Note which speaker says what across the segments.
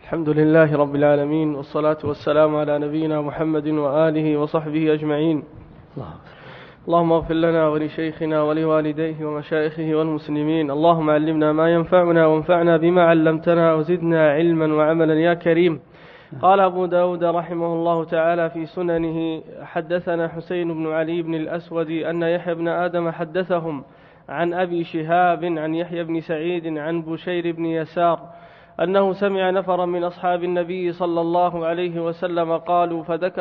Speaker 1: الحمد لله رب العالمين، والصلاة والسلام على نبينا محمد وآله وصحبه أجمعين. اللهم اغفر لنا ولشيخنا ولوالديه ومشايخه والمسلمين. اللهم علمنا ما ينفعنا وانفعنا بما علمتنا وزدنا علما وعملا يا كريم. قال أبو داود رحمه الله تعالى في سننه: حدثنا حسين بن علي بن الأسود أن يحيى بن آدم حدثهم عن أبي شهاب عن يحيى بن سعيد عن بشير بن يسار أنه سمع نفرا من أصحاب النبي صلى الله عليه وسلم قالوا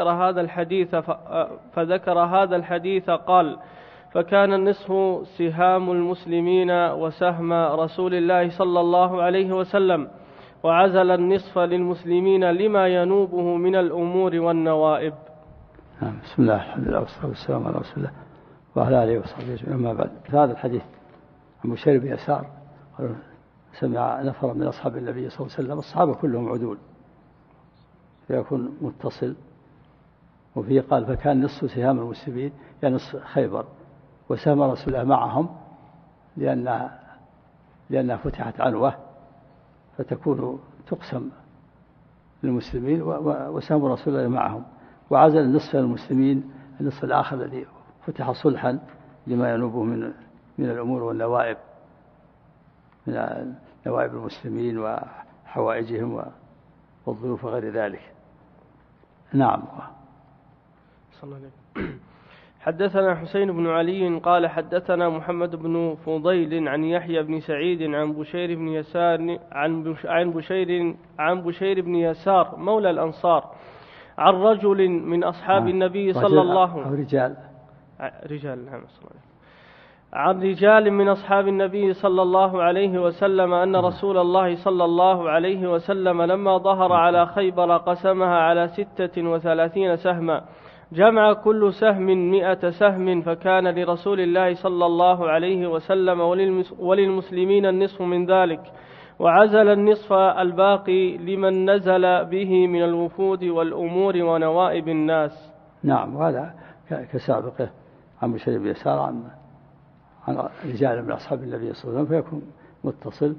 Speaker 1: فذكر هذا الحديث قال: فكان النصف سهام المسلمين وسهم رسول الله صلى الله عليه وسلم، وعزل النصف للمسلمين لما ينوبه من الأمور والنوائب.
Speaker 2: بسم الله، الحمد لله والصلاة والسلام على رسول الله وعلى آله وصحبه أجمعين. أما بعد، في هذا الحديث عن بشير بن يسار سمع نفر من أصحاب النبي صلى الله عليه وسلم، الصحابة كلهم عدول، فيكون متصل. وفيه قال: فكان نصف سهام المسلمين، يعني نصف خيبر، وسهم رسول الله معهم لأنها فتحت عنوة، فتكون تقسم للمسلمين، وسهم رسول الله معهم، وعزل النصف للمسلمين، النصف الآخر الذي فتح صلحا لما ينوبه من الأمور والنوائب، من نوائب المسلمين وحوائجهم والظروف وغير ذلك. نعم.
Speaker 1: حدثنا حسين بن علي قال: حدثنا محمد بن فضيل عن يحيى بن سعيد عن بشير بن يسار عن بشير بن يسار مولى الأنصار عن رجل من أصحاب النبي صلى الله عن رجال من أصحاب النبي صلى الله عليه وسلم أن رسول الله صلى الله عليه وسلم لما ظهر على خيبر قسمها على 36 سهما، جمع كل سهم 100 سهم، فكان لرسول الله صلى الله عليه وسلم وللمسلمين النصف من ذلك، وعزل النصف الباقي لمن نزل به من الوفود والأمور ونوائب الناس.
Speaker 2: نعم. وهذا كسابقه عن بشير بن يسار عن رجال من أصحاب النبي صلى الله عليه وسلم، فيكون متصل.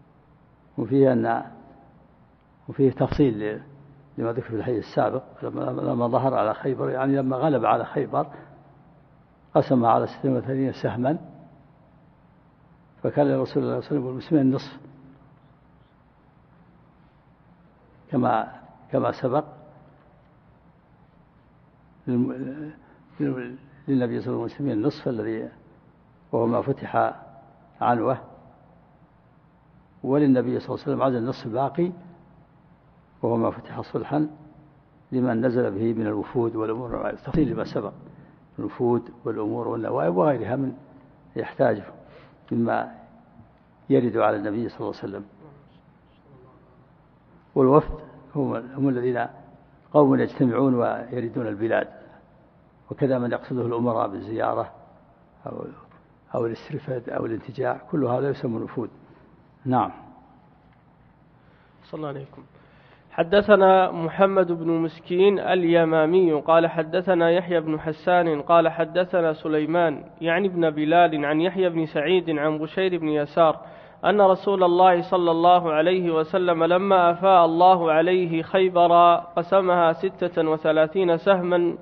Speaker 2: وفيه تفصيل لما ذكر في الحديث السابق، لما ظهر على خيبر، يعني لما غلب على خيبر قسم على 36 سهما، فكان لرسول الله صلى الله عليه وسلم والمسلمين النصف كما سبق. للنبي صلى الله عليه وسلم والمسلمين النصف الذي وهو ما فتح عنوه، وللنبي صلى الله عليه وسلم عزل النصف الباقي وهو ما فتح صلحا لمن نزل به من الوفود والأمور والنوائب. تفصيل لما سبق، الوفود والأمور والنوائب وغيرها من يحتاج مما يرد على النبي صلى الله عليه وسلم. والوفد هم الذين قوم يجتمعون ويردون البلاد، وكذا من يقصده الأمراء بالزيارة أو الاسترفاد أو الانتجاع، كل هذا يسمى الوفود. نعم.
Speaker 1: صلى الله عليكم. حدثنا محمد بن مسكين اليمامي قال: حدثنا يحيى بن حسان قال: حدثنا سليمان يعني ابن بلال عن يحيى بن سعيد عن بشير بن يسار أن رسول الله صلى الله عليه وسلم لما أفاء الله عليه خيبر قسمها 36 سهما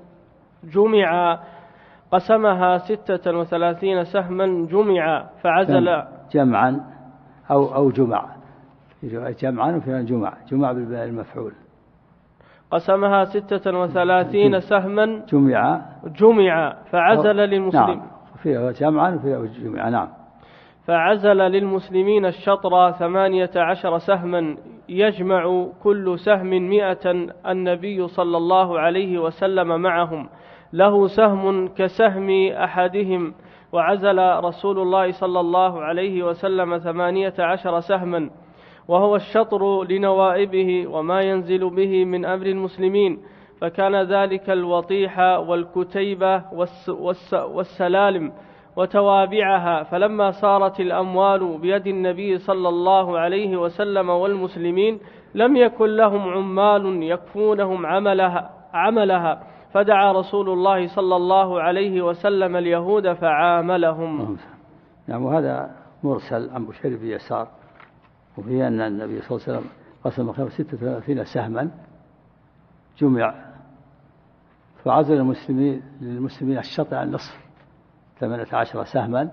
Speaker 1: جمعا فعزل
Speaker 2: جمعا أو جمع وفيها جمع بالباء المفعول.
Speaker 1: قسمها 36 سهما جمع فعزل للمسلمين.
Speaker 2: نعم. فيها جمعا وفيها جمع. نعم.
Speaker 1: فعزل للمسلمين الشطر 18 سهما، يجمع كل سهم 100. النبي صلى الله عليه وسلم معهم، له سهم كسهم أحدهم، وعزل رسول الله صلى الله عليه وسلم 18 سهما، وهو الشطر لنوائبه وما ينزل به من أمر المسلمين، فكان ذلك الوطيح والكتيبة والسلالم وتوابعها. فلما صارت الأموال بيد النبي صلى الله عليه وسلم والمسلمين لم يكن لهم عمال يكفونهم عملها، فدعا رسول الله صلى الله عليه وسلم اليهود فعاملهم.
Speaker 2: نعم. وهذا مرسل عن بشير بن يسار، وفيه أن النبي صلى الله عليه وسلم قسم خيبر 36 سهما جمع، فعزل للمسلمين الشطر عن النصف 18 سهما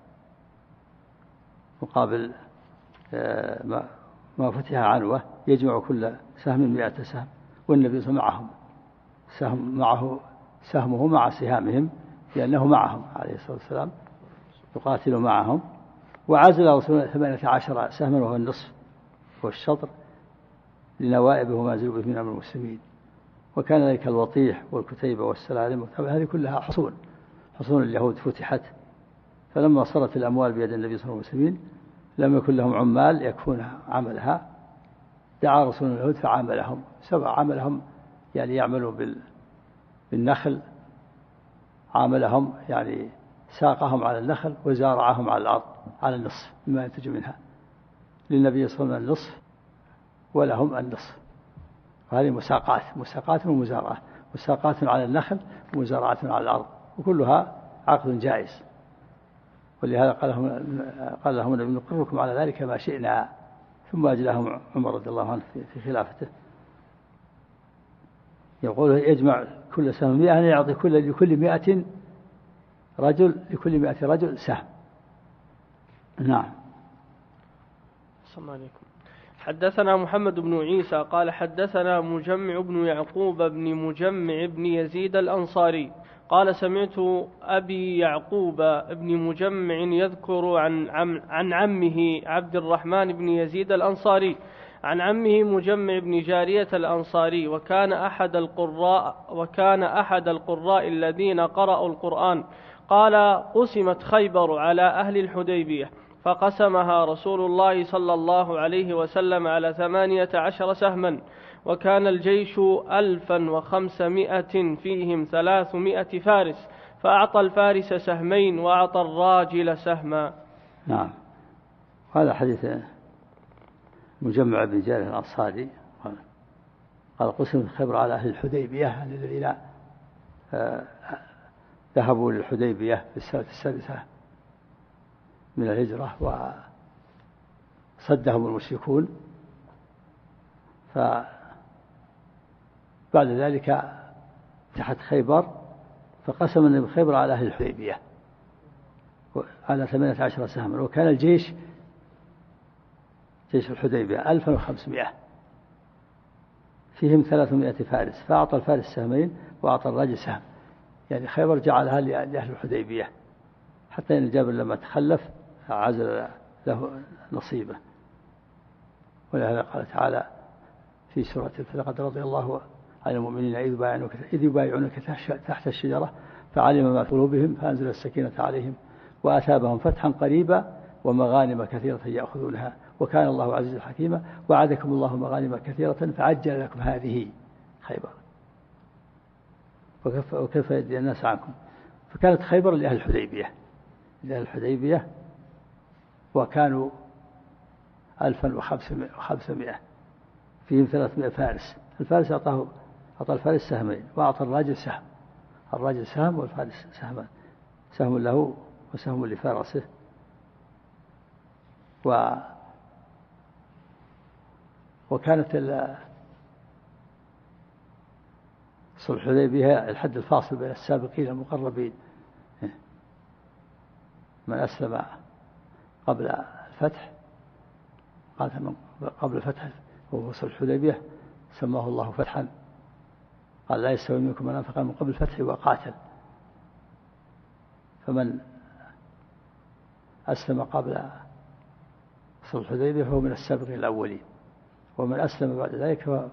Speaker 2: مقابل ما فتح عنوة، يجمع كل سهم 100 سهم، والنبي صلى الله عليه وسلم معه سهمه مع سهامهم لأنه معهم عليه الصلاة والسلام يقاتل معهم. وعزل رسول الله 18 سهما وهو النصف والشطر لنوائبه وما زلوا به من أمر المسلمين. وكان ذلك الوطيح والكتيبة والسلالم هذه كلها حصون اليهود فتحت، فلما صارت الأموال بيد النبي صلى الله عليه وسلم لم يكن لهم عمال يكفون عملها، دعا رسول الله اليهود فعاملهم، عملهم يعني يعملوا بالنخل، عاملهم يعني ساقهم على النخل وزارعهم على الأرض على النصف مما ينتج منها، للنبي صلى الله عليه وسلم النصف ولهم النصف. وهذه مساقات ومزارعة، مساقات على النخل ومزارعة على الأرض، وكلها عقد جائز. ولهذا قال لهم النبي نقركم على ذلك ما شئنا، ثم أجلهم عمر رضي الله عنه في خلافته. يقول يجمع كل سهم 100 يعني يعطي لكل 100 رجل سهم. نعم.
Speaker 1: السلام عليكم. حدثنا محمد بن عيسى قال حدثنا مجمع بن يعقوب بن مجمع بن يزيد الأنصاري قال سمعت أبي يعقوب بن مجمع يذكر عن عمه عبد الرحمن بن يزيد الأنصاري عن عمه مجمع بن جارية الأنصاري، وكان أحد القراء الذين قرأوا القرآن. قال قسمت خيبر على أهل الحديبية، فقسمها رسول الله صلى الله عليه وسلم على 18 سهما، وكان الجيش 1500 فيهم 300 فارس، فأعطى الفارس سهمين وأعطى الراجل سهما.
Speaker 2: نعم. هذا حديث مجمع بن جارية الأنصاري قال قسم خيبر على أهل الحديبية الذين ذهبوا للحديبية في السنة السادسة من الهجرة وصدهم المشركون، فبعد ذلك فتحت خيبر، فقسم النبي خيبر على أهل الحديبية على 18 سهما، وكان جيش الحديبية 1500 فيهم 300 فارس، فأعطى الفارس سهمين وأعطى الراجل سهم، يعني خيبر جعلها لأهل الحديبية، حتى إن جابر لما تخلف عزل له نصيبه. ولهذا قال تعالى في سورة لقد رضي الله عن المؤمنين إذ يبايعونك تحت الشجرة فعلم ما في قلوبهم فأنزل السكينة عليهم وأثابهم فتحا قريبا ومغانم كثيرة يأخذونها وكان الله عزيزا حكيما وعدكم الله مغانم كثيرة فعجل لكم هذه خيبر وكيف يدي الناس عنكم. فكانت خيبر لأهل الحديبية وكانوا 1500 فيهم 300 فارس. الفارس أعطى الفارس سهمين وأعطى الراجل سهم، الراجل سهم والفارس سهمان، سهم له وسهم لفارسه. وكانت صلح الحديبية الحد الفاصل بين السابقين المقربين، من أسلم قبل الفتح قبل الفتح وهو صلح الحديبية سماه الله فتحا، قال لا يستوي منكم من أنفق من قبل الفتح وقاتل، فمن أسلم قبل صلح الحديبية فهو من السابقين الأولين، ومن أسلم بعد ذلك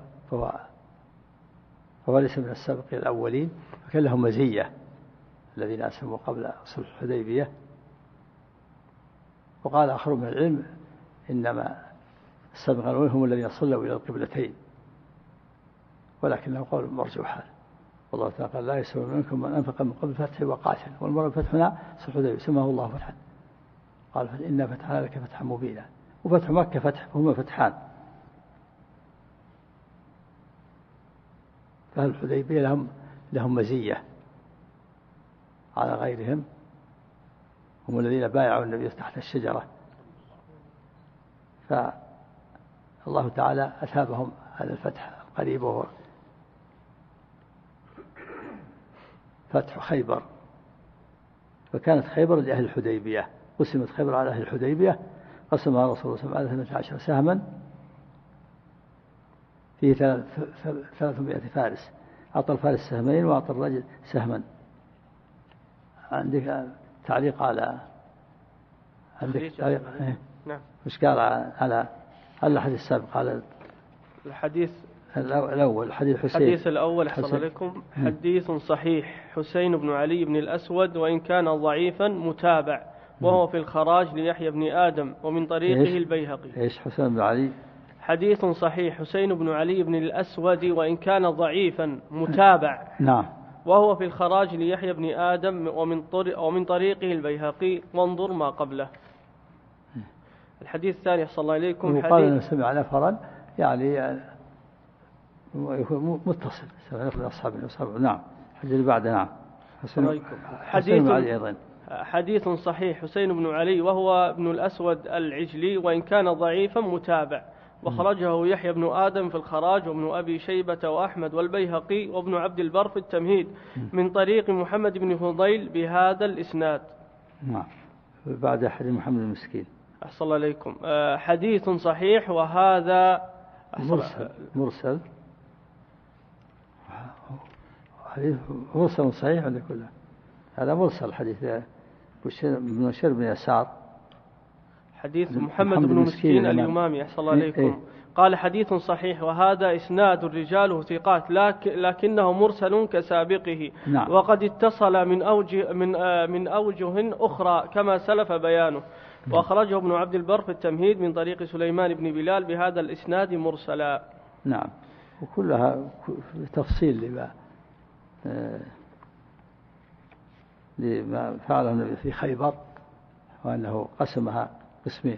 Speaker 2: فهو ليس من السابقين الأولين، فكان لهم مزية الذين أسلموا قبل صلح الحديبية. وقال آخر من العلم إنما السابقين الأولين هم الذين صلوا إلى القبلتين، ولكنه قول مرجوح، والله تعالى قال لا يستوي منكم من أنفق من قبل الفتح وقاتل، والمرء الفتح هنا صلح الحديبية سماه الله فتحا، قال إنا فتحنا لك فتحا مبينا، وفتح مكة فتح هما فتحان. فأهل الحديبية لهم مزية على غيرهم، هم الذين بايعوا النبي تحت الشجرة. الله تعالى أثابهم هذا الفتح القريب وهو فتح خيبر. فكانت خيبر لأهل الحديبية، قسمت خيبر على أهل الحديبية، قسمها رسول الله صلى الله عليه وسلم على 12 سهما فيه 300 فارس، أعطى الفارس سهمين وأعطى الرجل سهما. عندك تعليق على تعليق
Speaker 1: نعم.
Speaker 2: مش قال على الحديث السابق على
Speaker 1: الحديث
Speaker 2: الأول
Speaker 1: الحديث الأول أحسن عليكم. حديث صحيح حسين بن علي بن الأسود وإن كان ضعيفا متابع، وهو في الخراج ليحيى بن آدم ومن طريقه البيهقي.
Speaker 2: إيش حسين بن علي؟
Speaker 1: حديث صحيح حسين بن علي بن الأسود وإن كان ضعيفا متابع،
Speaker 2: نعم،
Speaker 1: وهو في الخراج ليحيى بن آدم ومن طريقه البيهقي، وانظر ما قبله. الحديث الثاني صلى الله عليكم.
Speaker 2: وقال أنه سمع نفرا يعني متصل سمع أصحاب. نعم. الحديث اللي بعده. نعم.
Speaker 1: حديث صحيح حسين بن علي وهو ابن الأسود العجلي وإن كان ضعيفا متابع، وخرجه يحيى بن آدم في الخراج وابن أبي شيبة وأحمد والبيهقي وابن عبد البر في التمهيد من طريق محمد بن فضيل بهذا الإسناد.
Speaker 2: نعم. بعد حديث محمد المسكين.
Speaker 1: أحسن الله عليكم. حديث صحيح وهذا
Speaker 2: مرسل. حديث مرسل صحيح عند كله. هذا مرسل حديث بن بشير بن يسار.
Speaker 1: حديث محمد بن مسكين اليمامي. أحسن الله عليكم. قال حديث صحيح وهذا إسناد رجاله ثقات لكنه مرسل كسابقه.
Speaker 2: نعم.
Speaker 1: وقد اتصل من أوجه أخرى كما سلف بيانه. وأخرجه ابن عبد البر في التمهيد من طريق سليمان بن بلال بهذا الإسناد مرسلا.
Speaker 2: نعم. وكلها تفصيل لما فعله النبي في خيبر، وأنه قسمها قسمين،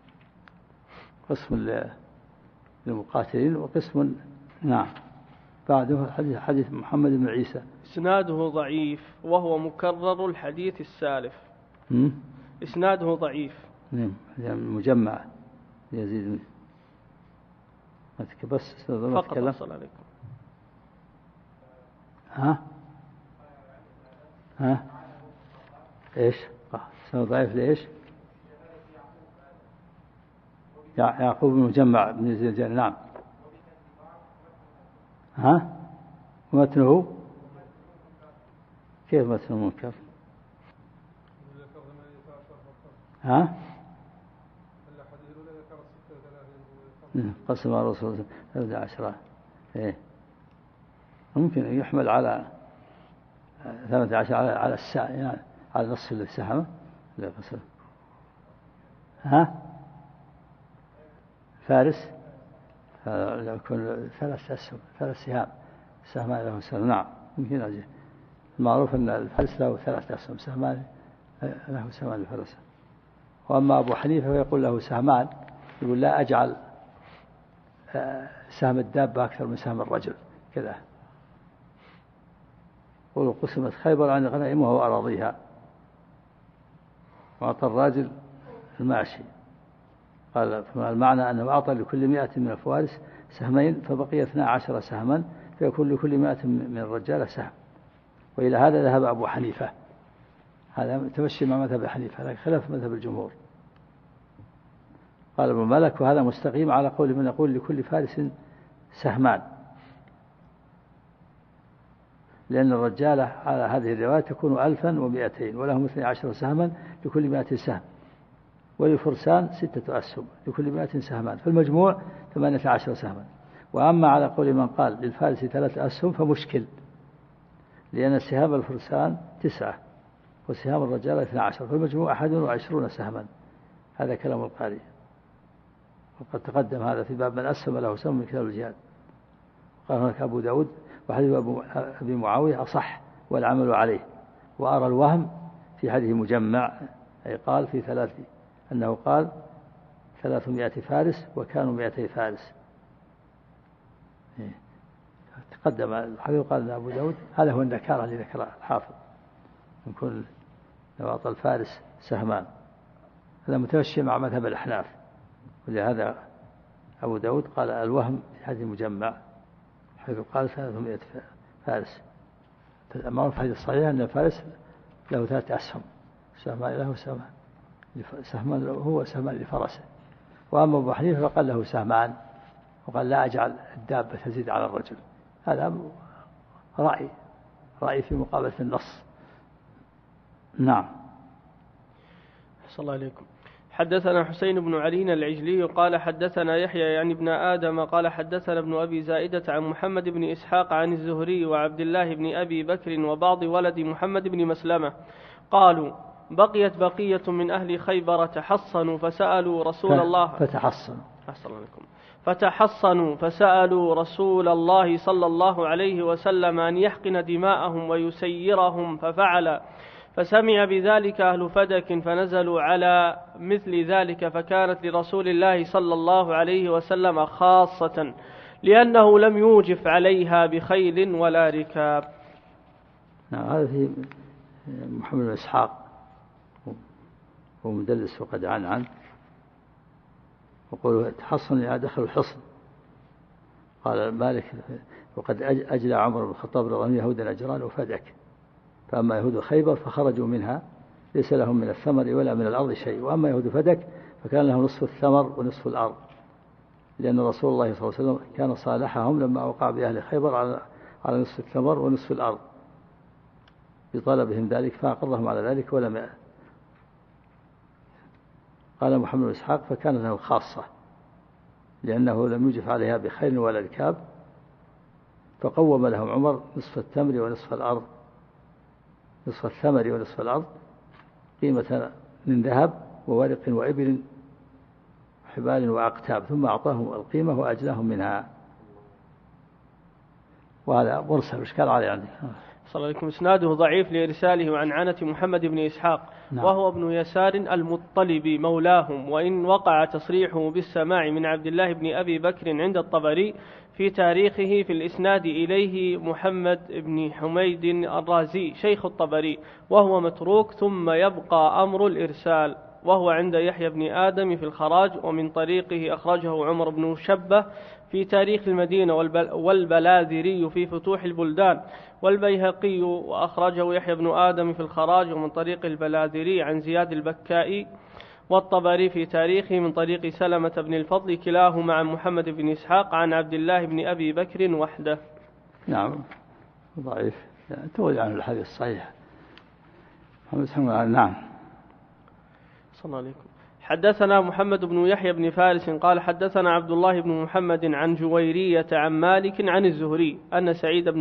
Speaker 2: قسم للمقاتلين وقسم. نعم. بعده حديث محمد بن عيسى
Speaker 1: إسناده ضعيف وهو مكرر الحديث السالف. إسناده ضعيف.
Speaker 2: نعم. مجمع يزيد بس
Speaker 1: فقط. أصل عليكم.
Speaker 2: إيش إسناده ضعيف ليش؟ يعقوب بن مجمع بن زيد. نعم. ومتنه كيف متنه منكر؟ قسم الرسول 13. ممكن يحمل على 13 على الساعة، يعني على نصف السهمة. لا قسم. فارس يكون 3 أسهم، 3 سهام، سهمان له سهم. نعم. ممكن أجل المعروف أن الفارس له 3 أسهم، سهمان له سهمان الفرس. وأما أبو حنيفة فيقول له سهمان، يقول لا أجعل سهم الدابة أكثر من سهم الرجل كذا. قولوا قسمت خيبر عن غنائم وهو أراضيها، وأعطى الراجل الماشي. قال المعنى أنه أعطى لكل 100 من الفوارس سهمين، فبقي 12 سهما، فيكون لكل 100 من الرجال سهم. وإلى هذا ذهب أبو حنيفة، هذا تمشي مع مذهب حنيفة لكن خلاف مذهب الجمهور. قال ابن مالك وهذا مستقيم على قول من يقول لكل فارس سهمان، لأن الرجالة على هذه الرواية تكون 1200 ولهم 12 سهما لكل 100 سهم، وللفرسان 6 أسهم لكل 100 سهمان، فالمجموع 18 سهما. وأما على قول من قال للفارس 3 أسهم فمشكل، لأن سهام الفرسان 9 وسهام الرجال 12، فالمجموع 21 سهما. هذا كلام القاري، وقد تقدم هذا في باب من أسهم له سهم من كتاب الجهاد. قال هناك أبو داود وحديث أبي معاوية أصح والعمل عليه. وأرى الوهم في حديث مجمع، أي قال في 3 أنه قال 300 فارس وكانوا 200 فارس. تقدم الحديث قال أبو داود هذا هو النكارة اللي ذكر الحافظ، يكون لو أعطى الفارس سهمان، هذا متمشي مع مذهب الأحناف. ولهذا أبو داود قال الوهم في حديث مجمع حيث قال 300 فارس. ما في الحديث الصحيح أن الفارس له 3 أسهم، سهمان له سهمان هو سهمان لفرسه. وأما أبو حنيفة فقال له سهمان، وقال لا أجعل الدابة تزيد على الرجل. هذا رأي في مقابلة النص. نعم.
Speaker 1: صلى الله عليكم. حدثنا حسين بن علي العجلي قال حدثنا يحيى يعني ابن آدم قال حدثنا ابن أبي زائدة عن محمد بن إسحاق عن الزهري وعبد الله بن أبي بكر وبعض ولد محمد بن مسلمة قالوا بقيت بقية من أهل خيبر تحصنوا فسألوا رسول الله فتحصنوا فسألوا رسول الله صلى الله عليه وسلم أن يحقن دماءهم ويسيرهم ففعل، فسمع بذلك أهل فدك فنزلوا على مثل ذلك، فكانت لرسول الله صلى الله عليه وسلم خاصة لأنه لم يوجف عليها بخيل ولا ركاب.
Speaker 2: هذا في محمد بن إسحاق ومدلس وقد عنه وقالوا تحصن إذا دخلوا الحصن. قال مالك وقد أجلى عمر بن الخطاب رضي الله عنه يهود نجران وفدك، فأما يهود خيبر فخرجوا منها ليس لهم من الثمر ولا من الأرض شيء، وأما يهود فدك فكان لهم نصف الثمر ونصف الأرض، لأن رسول الله صلى الله عليه وسلم كان صالحهم لما وقع بأهل خيبر على نصف الثمر ونصف الأرض بطلبهم ذلك، فأقرهم على ذلك ولم. قال محمد بن إسحاق فكان له خاصة لأنه لم يجف عليها بخيل ولا ركاب، فقوم لهم عمر نصف التمر ونصف الأرض، نصف الثمر ونصف الأرض قيمة من ذهب وورق وإبل وحبال وأقتاب، ثم أعطاهم القيمة وأجلاهم منها. وهذا مرسل إشكال عليه عندي.
Speaker 1: صلى الله عليكم. إسناده ضعيف لإرساله عن عنة محمد بن إسحاق. نعم. وهو ابن يسار المطلبي مولاهم، وإن وقع تصريحه بالسماع من عبد الله بن أبي بكر عند الطبري في تاريخه في الإسناد إليه محمد بن حميد الرازي شيخ الطبري، وهو متروك، ثم يبقى أمر الإرسال، وهو عند يحيى بن آدم في الخراج، ومن طريقه أخرجه عمر بن شبة في تاريخ المدينة والبلاذري في فتوح البلدان، والبيهقي وأخرجه يحيى بن آدم في الخراج ومن طريق البلاذري عن زياد البكائي، والطبري في تاريخه من طريق سلمة بن الفضل، كلاهما عن محمد بن إسحاق عن عبد الله بن أبي بكر وحده.
Speaker 2: نعم ضعيف تولي عن الحديث الصحيح. نعم.
Speaker 1: صلى الله عليكم. حدثنا محمد بن يحيى بن فارس قال حدثنا عبد الله بن محمد عن جويرية عن مالك عن الزهري أن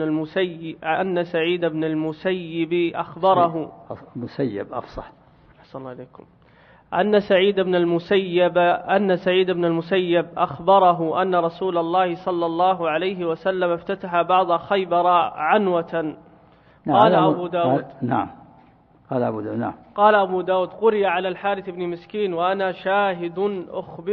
Speaker 1: سعيد بن المسيب أخبره.
Speaker 2: مسيب أفصح.
Speaker 1: صلى الله عليكم. أن سعيد بن المسيب أخبره أن رسول الله صلى الله عليه وسلم افتتح بعض خيبر عنوة. قال أبو داود.
Speaker 2: نعم.
Speaker 1: قال أبو داود قرئ على الحارث بن مسكين وأنا شاهد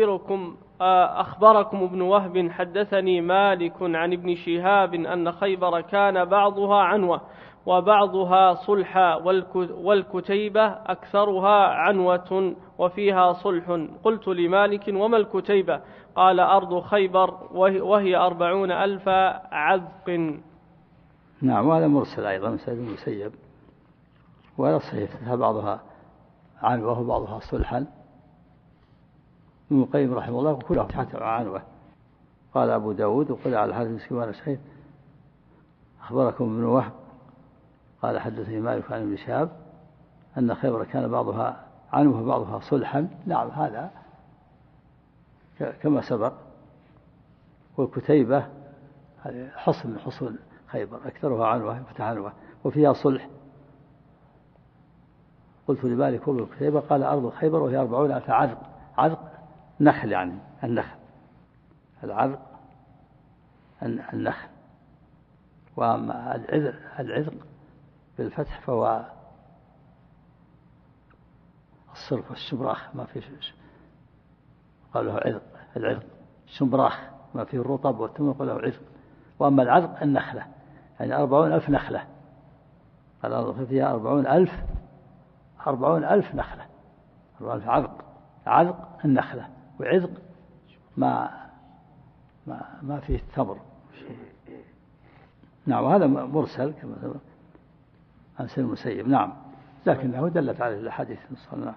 Speaker 1: أخبركم ابن وهب حدثني مالك عن ابن شهاب أن خيبر كان بعضها عنوة وبعضها صلحا، والكتيبة أكثرها عنوة وفيها صلح. قلت لمالك وما الكتيبة؟ قال أرض خيبر وهي 40,000 عذق.
Speaker 2: نعم. وهذا مرسل أيضا سعيد بن المسيب، ولا صحيح بعضها عنوة وبعضها صلحا. ابن القيم رحمه الله كلها فتحت عنوة. قال أبو داود وقال على الحارث بن مسكين وأنا شهيد أخبركم ابن وهب قال حدثني مالك عن ابن شهاب أن خيبر كان بعضها عنوة وبعضها صلحا. نعم هذا كما سبق. والكتيبة حصن من حصون خيبر أكثرها عنوة فتح عنوة وفيها صلح. قلت لمالك وابن الكتيبة قال أرض خيبر وهي 40,000 عذق. عذق نخل، يعني النخل، العذق النخل. وأما العذق بالفتح فهو الصرف والشبراخ ما فيه، قال له عذق. العذق شبراخ ما فيه الرطب والتمر قال له عذق. وأما العذق النخلة يعني 40,000 نخلة. قال الأرض فيها 40,000 نخلة. 40,000 عذق النخلة، وعذق ما ما فيه التمر. نعم، وهذا مرسل كما سبق عن سيد المسيب. نعم، لكنه دلت عليه الأحاديث الصحيحة.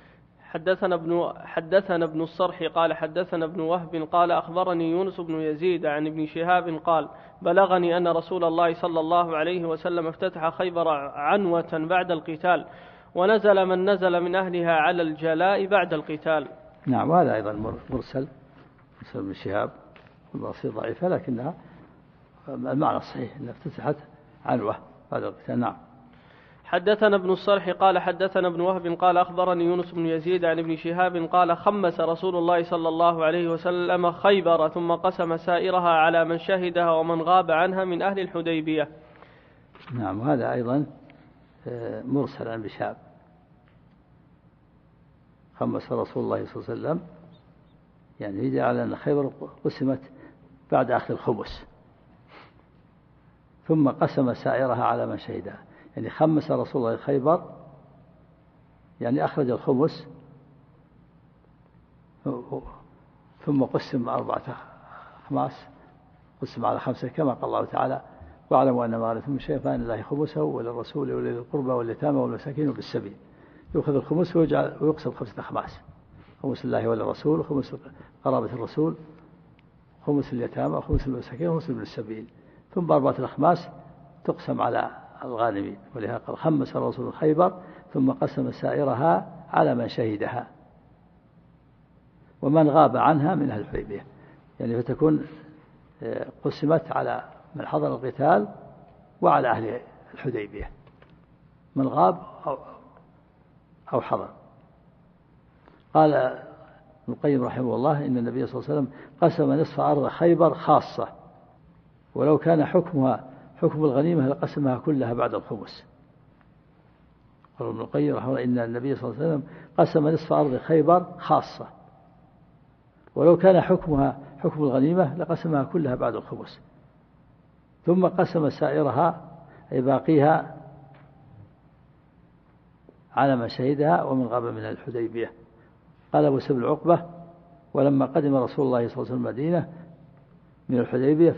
Speaker 1: حدثنا ابن الصرح قال حدثنا ابن وهب قال أخبرني يونس بن يزيد عن ابن شهاب قال بلغني أن رسول الله صلى الله عليه وسلم افتتح خيبر عنوة بعد القتال، ونزل من نزل من أهلها على الجلاء بعد القتال.
Speaker 2: نعم، وهذا أيضا مرسل ابن شهاب والبصير ضعيفة، لكنها المعنى الصحيح أنها افتتحت عنوة بعد القتال. نعم.
Speaker 1: حدثنا ابن الصرح قال حدثنا ابن وهب قال أخبرني يونس بن يزيد عن ابن شهاب قال خمس رسول الله صلى الله عليه وسلم خيبر ثم قسم سائرها على من شهدها ومن غاب عنها من أهل الحديبية.
Speaker 2: نعم، وهذا أيضا مرسل عن بشاب. خمس رسول الله صلى الله عليه وسلم يعني يجي على أن خيبر قسمت بعد أخذ الخمس، ثم قسم سائرها على من شهدها، يعني خمس رسول الله خيبر يعني أخرج الخمس ثم قسم 4 أخماس، قسم على 5 كما قال الله تعالى واعلموا أن ما غنمتم من شيء فأن الله خمسه وللرسول ولذي القربى واليتامى والمساكين وبالسبيل. يأخذ الخمس ويقسم 5 أخماس، خمس الله وللرسول وخمس قرابة الرسول خمس اليتامى وخمس المساكين وخمس ابن السبيل، ثم 4 الأخماس تقسم على الغانمين. ولهذا قال خمس رسول خيبر ثم قسم سائرها على من شهدها ومن غاب عنها من أهل الحديبية، يعني فتكون قسمت على من حضر القتال وعلى أهل الحديبية، من غاب أو حضر. قال ابن القيم رحمه الله إن النبي صلى الله عليه وسلم قسم نصف أرض خيبر خاصة، ولو كان حكمها حكم الغنيمة لقسمها كلها بعد الخمس. قال ابن القيم رحمه الله إن النبي صلى الله عليه وسلم قسم نصف أرض خيبر خاصة، ولو كان حكمها حكم الغنيمة لقسمها كلها بعد الخمس، ثم قسم سائرها أي باقيها على من شهدها ومن غاب من الحديبية. قال أبو سبل عقبة ولما قدم رسول الله صلى الله عليه وسلم المدينة من الحديبية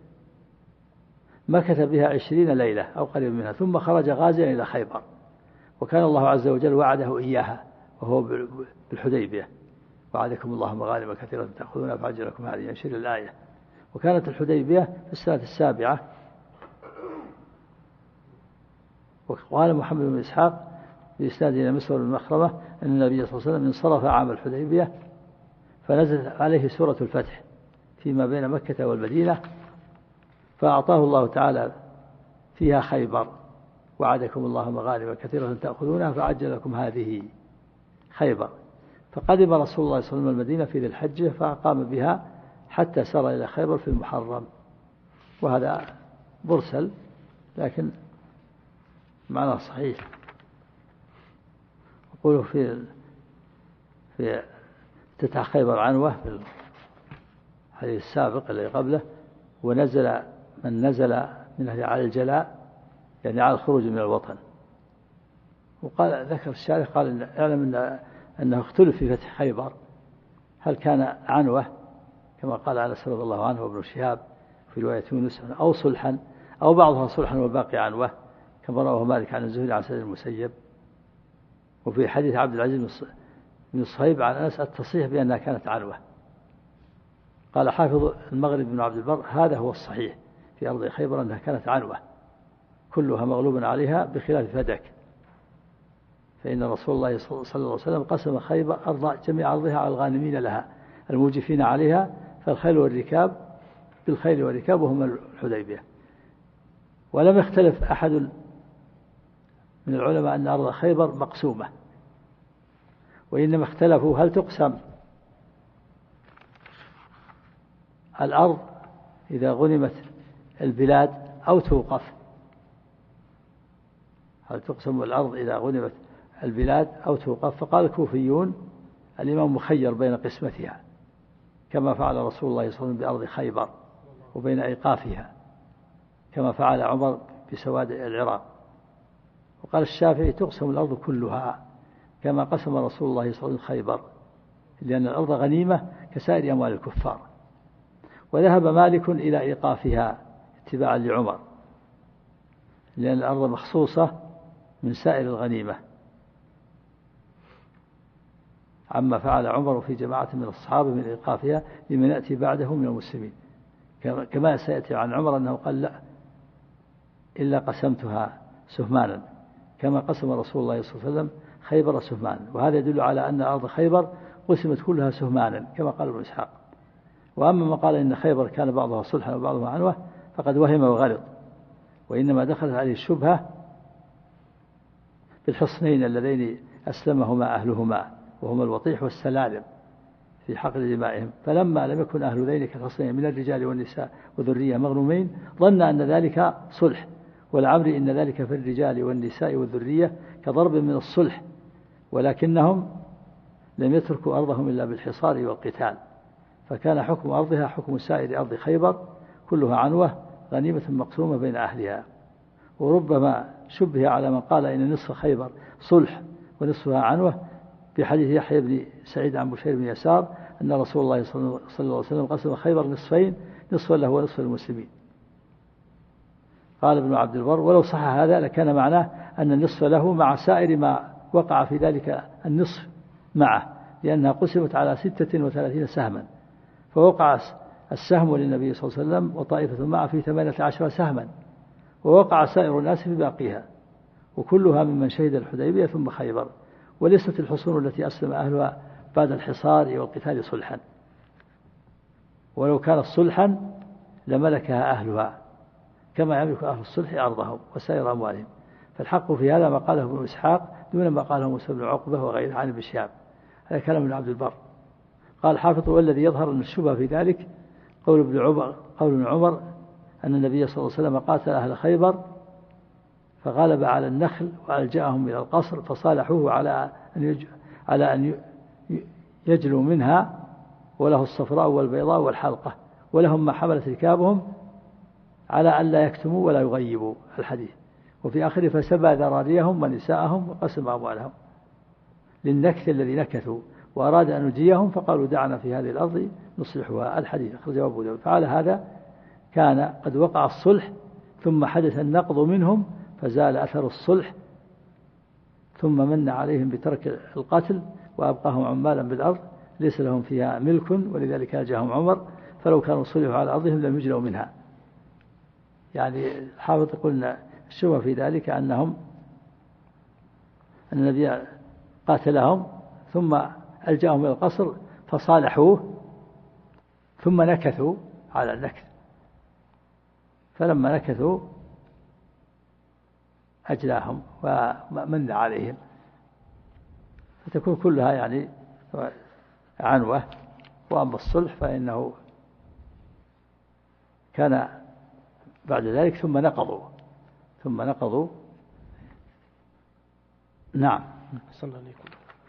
Speaker 2: مكث بها 20 ليلة أو قريب منها، ثم خرج غازيا إلى خيبر، وكان الله عز وجل وعده إياها وهو بالحديبية وعدكم الله مغانم كثيرة تأخذونها فعجلكم هذه ينشر الآية. وكانت الحديبية في السنة 7. وقال محمد بن إسحاق بإسناد إلى مسور بن مخرمة أن النبي صلى الله عليه وسلم انصرف عام الحديبية فنزلت عليه سورة الفتح فيما بين مكة والمدينة، فأعطاه الله تعالى فيها خيبر وعدكم الله مغانم كثيرة تأخذونها فعجلكم هذه خيبر. فقدم رسول الله صلى الله عليه وسلم المدينة في ذي الحجة فأقام بها حتى سار إلى خيبر في المحرم. وهذا مرسل لكن معناه صحيح. يقول في افتتاح خيبر عنوة في الحديث السابق الذي قبله ونزل من نزل من أهل على الجلاء يعني على الخروج من الوطن. وقال ذكر الشارح قال اعلم أنه اختلف في فتح خيبر هل كان عنوة كما قال أنس رضي الله عنه وابن شهاب في رواية يونس أو صلحا أو بعضها صلحا والباقي عنوة كما رواه مالك عن الزهري عن سعيد المسيب. وفي حديث عبد العزيز بن الصهيب عن أنس التصريح بأنها كانت عنوة. قال حافظ المغرب بن عبد البر هذا هو الصحيح في أرض خيبر أنها كانت عنوة كلها مغلوب عليها بخلاف فدك، فإن رسول الله صلى الله عليه وسلم قسم خيبر أرض جميع أرضها على الغانمين لها الموجفين عليها فالخيل والركاب بالخيل والركاب وهم الحديبية. ولم يختلف أحد من العلماء أن أرض خيبر مقسومة، وإنما اختلفوا هل تقسم الأرض إذا غنمت البلاد أو توقف، هل تقسم الأرض إذا غنمت البلاد أو توقف. فقال الكوفيون الإمام مخير بين قسمتها كما فعل رسول الله صلى الله عليه وسلم بأرض خيبر وبين إيقافها كما فعل عمر بسواد العراق. وقال الشافعي تقسم الأرض كلها كما قسم رسول الله صلى الله عليه وسلم خيبر لأن الأرض غنيمة كسائر أموال الكفار. وذهب مالك إلى إيقافها اتباعا لعمر، لأن الأرض مخصوصة من سائر الغنيمة عما فعل عمر في جماعة من الصحابة من إيقافها لمن يأتي بعده من المسلمين، كما سيأتي عن عمر أنه قال لا إلا قسمتها سهمانا كما قسم رسول الله صلى الله عليه وسلم خيبر سهمانا. وهذا يدل على أن أرض خيبر قسمت كلها سهمانا كما قال ابن إسحاق. وأما ما قال إن خيبر كان بعضها صلحا وبعضها عنوة فقد وهم وغلط، وإنما دخلت عليه الشبهة بالحصنين اللذين أسلمهما أهلهما وهما الوطيح والسلالم في حقل دمائهم، فلما لم يكن أهل ذلك الحصنين من الرجال والنساء وذرية مغنومين ظن أن ذلك صلح، والعمر إن ذلك في الرجال والنساء والذرية كضرب من الصلح، ولكنهم لم يتركوا أرضهم إلا بالحصار والقتال، فكان حكم أرضها حكم سائر أرض خيبر كلها عنوة غنيمة مقسومة بين أهلها. وربما شبه على من قال إن نصف خيبر صلح ونصفها عنوة بحديث يحيى بن سعيد عن بشير بن يسار أن رسول الله صلى الله عليه وسلم قسم خيبر نصفين، نصف له ونصف المسلمين. قال ابن عبد البر ولو صح هذا لكان معناه أن النصف له مع سائر ما وقع في ذلك النصف معه، لأنها قسمت على 36 سهما، فوقع السهم للنبي صلى الله عليه وسلم وطائفة معه في 18 سهما، ووقع سائر الناس في باقيها، وكلها ممن شهد الحديبية ثم خيبر، وليست الحصون التي أسلم أهلها بعد الحصار والقتال صلحا، ولو كانت صلحا لملكها أهلها كما يملك أهل الصلح أرضهم وسائر أموالهم. فالحق في هذا ما قاله ابن إسحاق دون ما قاله موسى بن عقبة وغيره عن ابن شهاب، هذا كلام ابن عبد البر. قال حافظ والذي يظهر أن الشبهة في ذلك قول ابن عمر أن النبي صلى الله عليه وسلم قاتل أهل خيبر فغلب على النخل وألجأهم إلى القصر فصالحوه على أن يجلوا منها، وله الصفراء والبيضاء والحلقة، ولهم ما حملت ركابهم على أن لا يكتموا ولا يغيبوا الحديث. وفي آخره فسبى ذراريهم ونساءهم وقسم أموالهم للنكث الذي نكثوا، وأراد أن نجيهم فقالوا دعنا في هذه الأرض نصلحها. الحديث أخرجه أبو داود. فعلى هذا كان قد وقع الصلح ثم حدث النقض منهم فزال أثر الصلح، ثم من عليهم بترك القتل وأبقاهم عمالا بالأرض ليس لهم فيها ملك، ولذلك جاءهم عمر فلو كانوا صلحوا على أرضهم لم يجلوا منها. يعني الحافظ قلنا الشبهة في ذلك أن النبي قاتلهم ثم ألجأهم إلى القصر فصالحوه ثم نكثوا على النكث، فلما نكثوا أجلاهم ومن عليهم، فتكون كلها يعني عنوة. وأما الصلح فإنه كان بعد ذلك ثم نقضوا. نعم.
Speaker 1: صلى الله عليكم.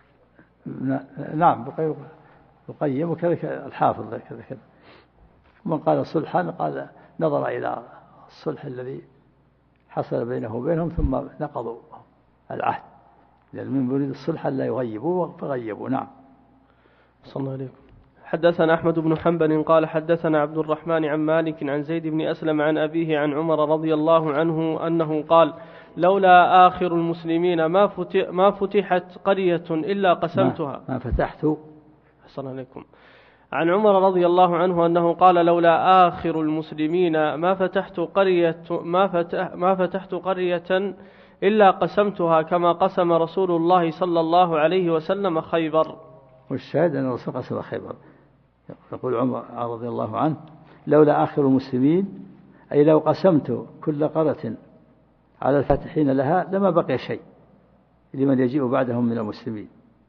Speaker 2: نعم بقيم وكذلك الحافظ كذا. ومن قال صلحا قال نظر إلى الصلح الذي حصل بينه وبينهم ثم نقضوا العهد، لأن من يريد الصلح لا يغيبوا فغيبوا. نعم.
Speaker 1: صلى الله عليكم. حدثنا أحمد بن حنبل قال حدثنا عبد الرحمن عن مالك عن زيد بن أسلم عن أبيه عن عمر رضي الله عنه أنه قال لولا آخر المسلمين ما فتحت قرية إلا قسمتها.
Speaker 2: ما فتحت.
Speaker 1: صلى الله عليكم. عن عمر رضي الله عنه أنه قال لولا آخر المسلمين ما فتحت قرية إلا قسمتها كما قسم رسول الله صلى الله عليه وسلم خيبر.
Speaker 2: والشاهد أن الرسول قسم خيبر. يقول عمر رضي الله عنه لولا آخر المسلمين أي لو قسمت كل قرية على الفاتحين لها لما بقي شيء لمن يجيء بعدهم من المسلمين.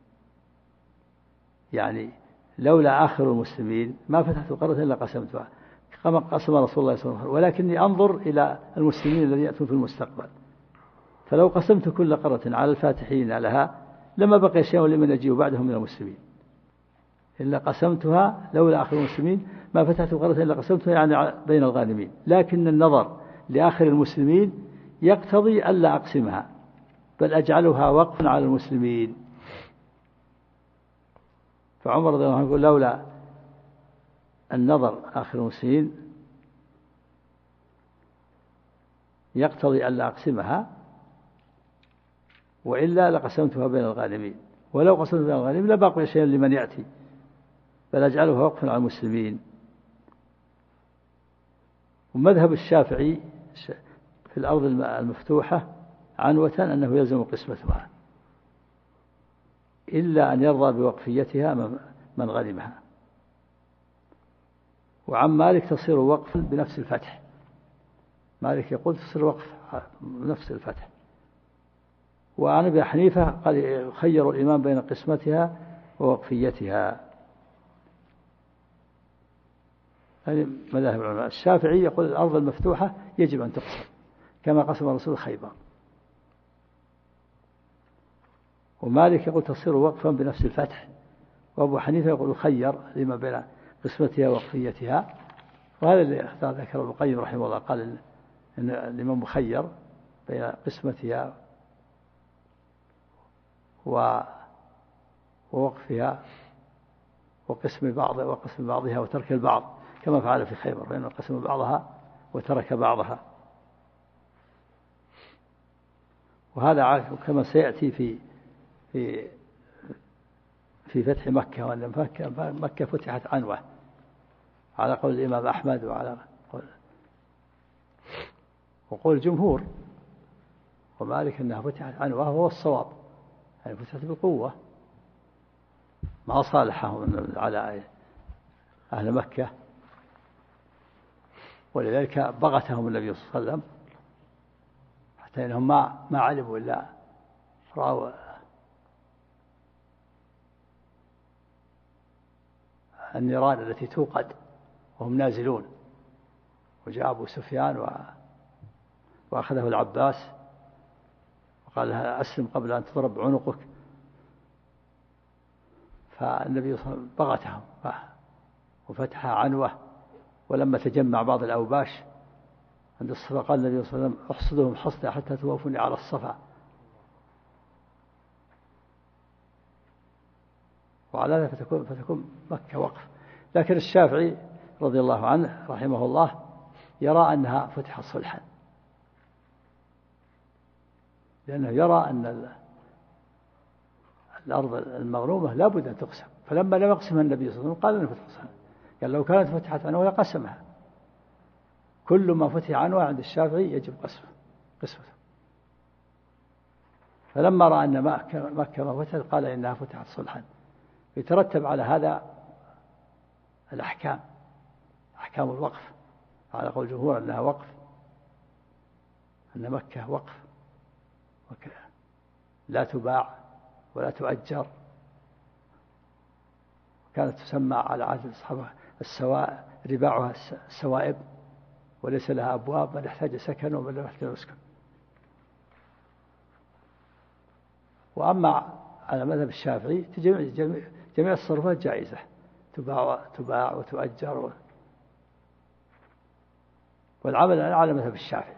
Speaker 2: يعني لولا آخر المسلمين ما فتحت قرية إلا قسمتها كما قسم رسول الله صلى الله عليه وسلم، ولكني أنظر إلى المسلمين الذين يأتون في المستقبل، فلو قسمت كل قرية على الفاتحين لها لما بقي شيء لمن يجيء بعدهم من المسلمين إلا قسمتها. لولا آخر المسلمين ما فتحت قرية إلا قسمتها يعني بين الغانمين، لكن النظر لآخر المسلمين يقتضي ألا أقسمها بل أجعلها وقفا على المسلمين. فعمر رضي الله عنه يقول لولا النظر آخر المسلمين يقتضي ألا أقسمها، وإلا لقسمتها بين الغانمين، ولو قسمت بين الغانمين لبقي شيئا لمن يأتي، بل أجعلها وقفا على المسلمين. ومذهب الشافعي في الأرض المفتوحة عنوة أنه يلزم قسمتها إلا أن يرضى بوقفيتها من غنمها. وعن مالك تصير وقفا بنفس الفتح، مالك يقول تصير وقف بنفس الفتح. وعن أبي حنيفة قال خير الإمام بين قسمتها ووقفيتها. هذه مذاهب العلماء. الشافعي يقول الأرض المفتوحة يجب أن تقسم كما قسم الرسول خيبر. ومالك يقول تصير وقفا بنفس الفتح. وأبو حنيفة يقول خير لما بين قسمتها ووقفيتها. وهذا اللي ذكر ابن القيم رحمه الله، قال إن الإمام مخير بين قسمتها ووقفها وقسم بعضها وترك البعض، كما فعل في خيبر فإنه قسم بعضها وترك بعضها. وهذا كما سيأتي في فتح مكة، وأن مكة فتحت عنوة على قول الإمام أحمد وعلى وقول الجمهور ومالك أنها فتحت عنوة، وهو الصواب، يعني فتحت بالقوة ما صالحهم على أهل مكة، ولذلك بغتهم النبي صلى الله عليه وسلم حتى إنهم ما علموا إلا رأوا النيران التي توقد وهم نازلون. وجاء أبو سفيان وأخذه العباس وقال لها أسلم قبل أن تضرب عنقك. فالنبي صلى الله عليه وسلم بغتهم وفتحها عنوة. ولما تجمع بعض الأوباش عند الصفا قال النبي صلى الله عليه وسلم احصدهم حصدا حتى توافوني على الصفا. وعلى ذلك فتكون مكة وقف. لكن الشافعي رضي الله عنه رحمه الله يرى أنها فتحت صلحا، لأنه يرى أن الأرض المغنومة لا بد أن تقسم. فلما لم يقسمها النبي صلى الله عليه وسلم قال أنها فتحت صلحا، قال لو كانت فتحت عنوة لقسمها. كل ما فتح عنوة عند الشافعي يجب قسمته. فلما رأى أن مكة ما فتحت قال إنها فتحت صلحا. يترتب على هذا الأحكام، أحكام الوقف على قول الجمهور أنها وقف، أن مكة وقف لا تباع ولا تؤجر. كانت تسمى على عهد الصحابة رباعها السوائب، وليس لها أبواب، من يحتاج سكن ومن لم يحتاج مسكن. وأما على مذهب الشافعي جميع الصرفات جائزة، تباع وتؤجر، والعمل على مذهب الشافعي.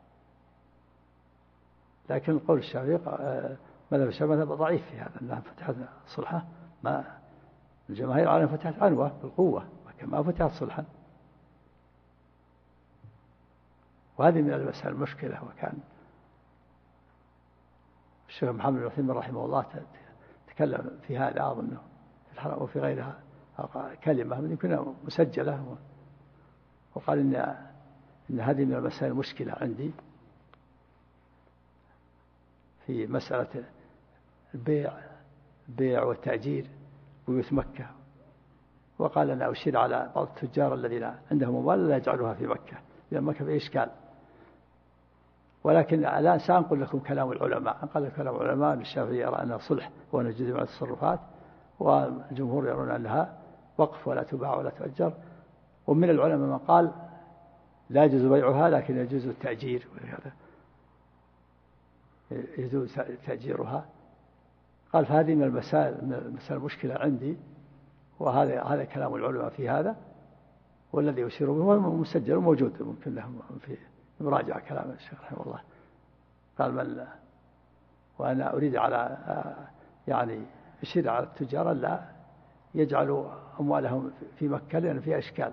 Speaker 2: لكن قول الشافعي مذهب الشافعي مذهب ضعيف في هذا، أنها فتحت صلحة. ما الجماهير على فتحت عنوة بالقوة وكما فتحت صلحا. وهذه من المسائل المشكلة. وكان الشيخ محمد بن عثيمين رحمه الله تكلم في هذا أظنه في الحرم وفي غيرها كلمة يمكن مسجلة، وقال إن هذه من المسائل المشكلة عندي في مسألة البيع والتأجير بيوت مكة. وقال أنا أشير على بعض التجار الذين عندهم أموال لا يجعلوها في مكة، لأن مكة في إشكال. ولكن الآن سأنقل لكم كلام العلماء. قال كلام العلماء أن الشافعي يرى أنها صلح وأن جزء من التصرفات، والجمهور يرون أنها وقف ولا تباع ولا تؤجر. ومن العلماء من قال لا يجوز بيعها لكن يجوز التأجير، يجوز تأجيرها. قال فهذه من المسائل المشكلة عندي، وهذا كلام العلماء في هذا، والذي يشير به هو مسجل وموجود ممكن لهم في مراجعة كلام الشيخ رحمه الله. قال وأنا أريد على يعني يشير على التجار لا يجعلوا أموالهم في مكة لأن فيها إشكال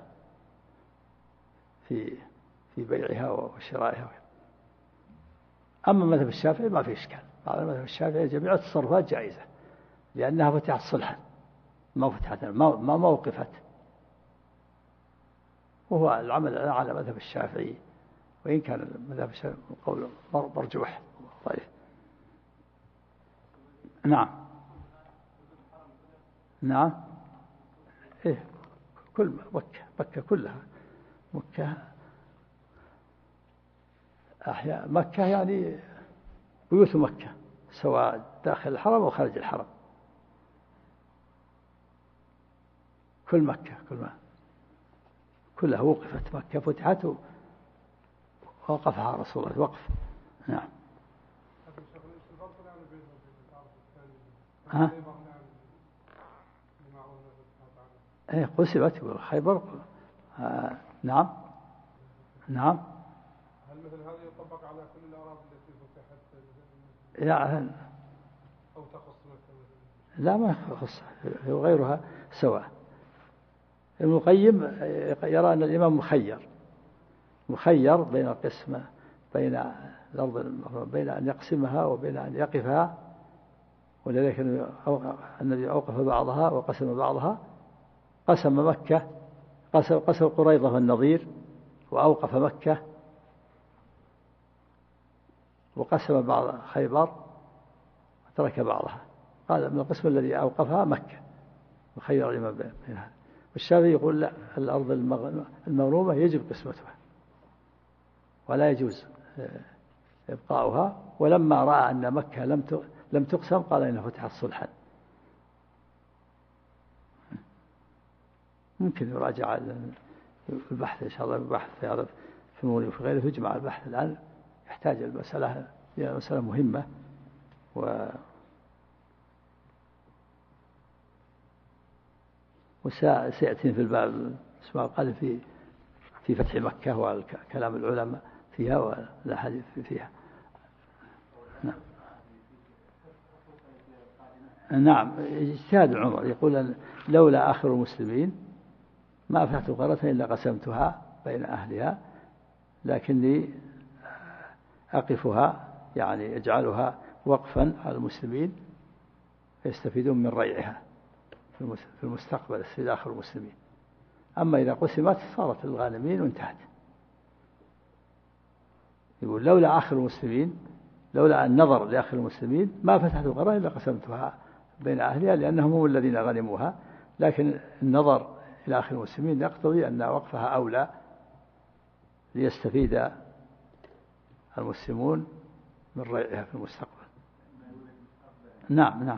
Speaker 2: في بيعها وشرائها. أما مذهب الشافعي ما في إشكال، على المذهب الشافعي جميع التصرفات جائزة لأنها فتحت صلحا، ما فتحت ما وقفت، وهو العمل على مذهب الشافعي، وإن كان مذهب الشافعي قول مرجوح ضعيف. نعم نعم إيه، كل مكة كلها، أحياء مكة يعني بيوت مكة سواء داخل الحرم أو خارج الحرم، كل مكة كلها وقفت، مكة فتحت ووقفها رسول الله وقف. نعم. ها؟ ايه قسمت خيبر. نعم. هل
Speaker 3: مثل هذا يطبق على كل الأراضي التي فتحت
Speaker 2: لا
Speaker 3: أو تخص مكة؟
Speaker 2: لا ما يخص، وغيرها سواء. ابن القيم يرى أن الإمام مخير بين القسمة، بين الأرض بين أن يقسمها وبين أن يقفها، ولذلك النبي أوقف بعضها وقسم بعضها. قسم مكة، قسم قريظة والنظير، وأوقف مكة، وقسم بعض خيبر وترك بعضها. قال من القسم الذي أوقفها مكة، وخير الإمام بينها. والشافعي يقول لا، الأرض المغرومة يجب قسمتها ولا يجوز إبقاؤها، ولما رأى أن مكة لم تقسم قال إنها فتحت صلحا. ممكن يراجع البحث إن شاء الله، البحث في هذا في المغني وفي غيره، يجمع البحث الآن، يحتاج المسألة، هي مسألة مهمة. وسيأتي في الباب الأسبوع القادم في فتح مكة وكلام العلماء فيها والأحاديث فيها. نعم. اجتهاد عمر يقول لولا آخر المسلمين ما فتحت قرية إلا قسمتها بين أهلها، لكني أقفها يعني أجعلها وقفا على المسلمين يستفيدون من ريعها في المستقبل في آخر المسلمين. أما إذا قسمت صارت للغانمين وانتهت. يقول لولا آخر المسلمين، لولا النظر لآخر المسلمين ما فتحت القرى إلا قسمتها بين أهلها لأنهم هم الذين غنموها، لكن النظر إلى آخر المسلمين يقتضي أن وقفها أولى ليستفيد المسلمون من ريعها في المستقبل. نعم.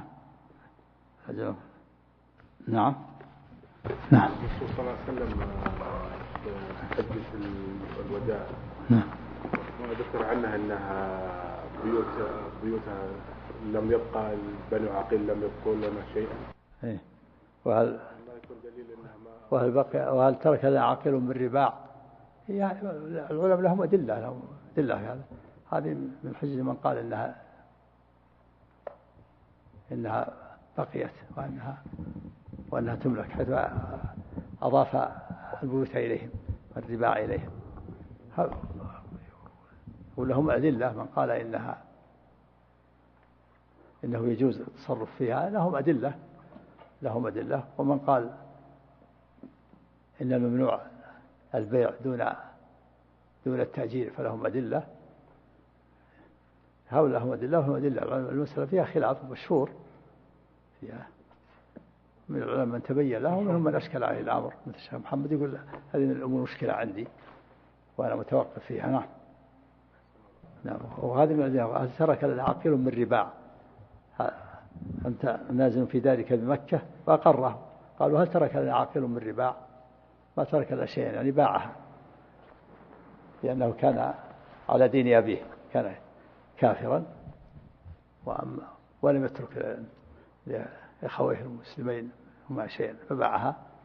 Speaker 2: نعم.
Speaker 3: الرسول صلى الله عليه وسلم في حجة الوداع ذكر عنها أنها بيوتها لم يبقى بنو عقيل لم يبقوا لنا شيئا.
Speaker 2: إيه. وهل ترك لنا عاقل من رباع؟ يعني العلماء لهم أدلة في هذا. هذه من حجة من قال إنها بقيت وأنها تملك، حيث أضاف البيوت إليهم والرباع إليهم. ولهم أدلة من قال إنه يجوز التصرف فيها، لهم أدلة. ومن قال إن الممنوع البيع دون التأجير فلهم أدلة. هؤلاء لهم أدلة وهم أدلة. المسألة فيها خلاف مشهور فيها من العلماء من تبين له ومنهم من أشكل عليه الأمر، مثل الشيخ محمد يقول هذه من الأمور مشكلة عندي وأنا متوقف فيها. نعم. وهذه من الأدلة. هل ترك لنا عاقل من رباع؟ أنت نازل في ذلك بمكة فأقره. قالوا هل ترك لنا عاقل من رباع؟ ما ترك لنا شيئا، يعني باعها لأنه كان على دين أبيه، كان كافرا ولم يترك لأخويه المسلمين هما شيئا فباعها.